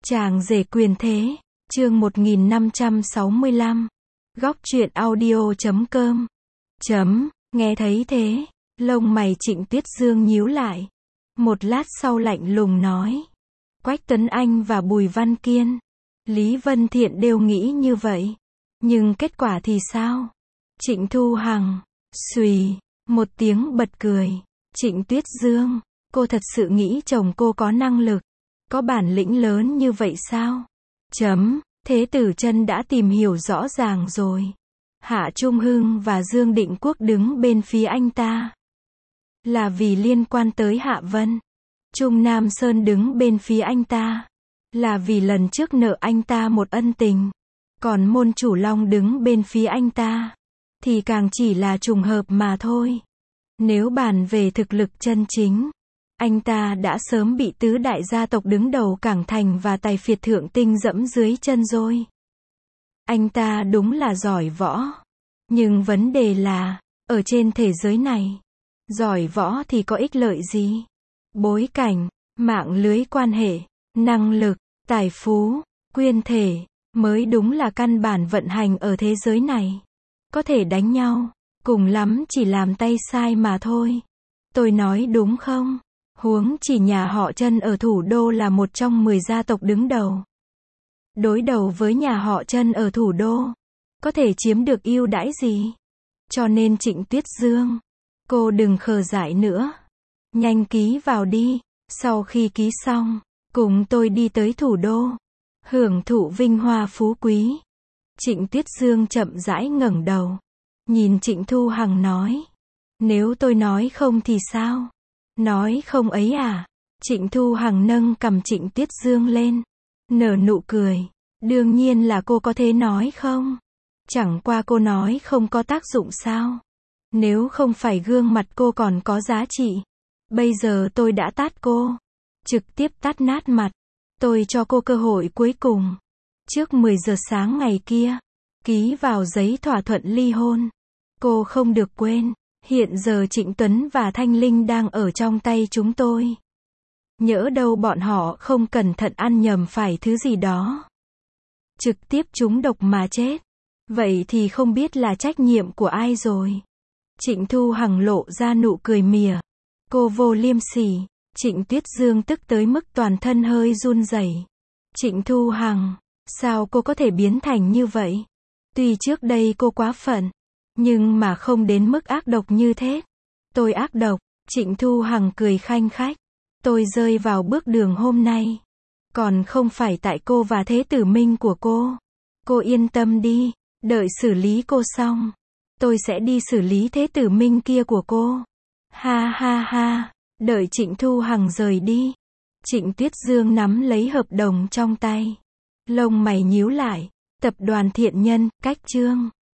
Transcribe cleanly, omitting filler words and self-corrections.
Chàng rể quyền thế, chương 1565. Góc truyện audio.com. Nghe thấy thế, lông mày Trịnh Tuyết Dương nhíu lại. Một lát sau lạnh lùng nói. Quách Tuấn Anh và Bùi Văn Kiên, Lý Vân Thiện đều nghĩ như vậy. Nhưng kết quả thì sao? Trịnh Thu Hằng, xùy, một tiếng bật cười. Trịnh Tuyết Dương, cô thật sự nghĩ chồng cô có năng lực, có bản lĩnh lớn như vậy sao? Thế Tử Chân đã tìm hiểu rõ ràng rồi. Hạ Trung Hưng và Dương Định Quốc đứng bên phía anh ta là vì liên quan tới Hạ Vân. Trung Nam Sơn đứng bên phía anh ta là vì lần trước nợ anh ta một ân tình. Còn Môn Chủ Long đứng bên phía anh ta thì càng chỉ là trùng hợp mà thôi. Nếu bàn về thực lực chân chính, anh ta đã sớm bị tứ đại gia tộc đứng đầu Cảng Thành và Tài Phiệt Thượng Tinh dẫm dưới chân rồi. Anh ta đúng là giỏi võ. Nhưng vấn đề là, ở trên thế giới này, giỏi võ thì có ích lợi gì? Bối cảnh, mạng lưới quan hệ, năng lực, tài phú, quyền thể, mới đúng là căn bản vận hành ở thế giới này. Có thể đánh nhau, cùng lắm chỉ làm tay sai mà thôi. Tôi nói đúng không? Huống chỉ nhà họ Trân ở thủ đô là một trong 10 gia tộc đứng đầu. Đối đầu với nhà họ Trân ở thủ đô, có thể chiếm được ưu đãi gì? Cho nên Trịnh Tuyết Dương, cô đừng khờ dại nữa. Nhanh ký vào đi, sau khi ký xong, cùng tôi đi tới thủ đô, hưởng thụ vinh hoa phú quý. Trịnh Tuyết Dương chậm rãi ngẩng đầu, nhìn Trịnh Thu Hằng nói. Nếu tôi nói không thì sao? Nói không ấy à? Trịnh Thu Hằng nâng cằm Trịnh Tuyết Dương lên, nở nụ cười. Đương nhiên là cô có thể nói không. Chẳng qua cô nói không có tác dụng sao? Nếu không phải gương mặt cô còn có giá trị, bây giờ tôi đã tát cô. Trực tiếp tát nát mặt. Tôi cho cô cơ hội cuối cùng. Trước 10 giờ sáng ngày kia, ký vào giấy thỏa thuận ly hôn. Cô không được quên, hiện giờ Trịnh Tuấn và Thanh Linh đang ở trong tay chúng tôi. Nhỡ đâu bọn họ không cẩn thận ăn nhầm phải thứ gì đó, trực tiếp trúng độc mà chết. Vậy thì không biết là trách nhiệm của ai rồi. Trịnh Thu Hằng lộ ra nụ cười mỉa. Cô vô liêm sỉ. Trịnh Tuyết Dương tức tới mức toàn thân hơi run rẩy. Trịnh Thu Hằng, sao cô có thể biến thành như vậy? Tuy trước đây cô quá phận, nhưng mà không đến mức ác độc như thế. Tôi ác độc? Trịnh Thu Hằng cười khanh khách. Tôi rơi vào bước đường hôm nay, còn không phải tại cô và Thế Tử Minh của cô. Cô yên tâm đi, đợi xử lý cô xong, tôi sẽ đi xử lý Thế Tử Minh kia của cô. Ha ha ha. Đợi Trịnh Thu Hằng rời đi, Trịnh Tuyết Dương nắm lấy hợp đồng trong tay, lông mày nhíu lại. Tập đoàn Thiện Nhân, cách chương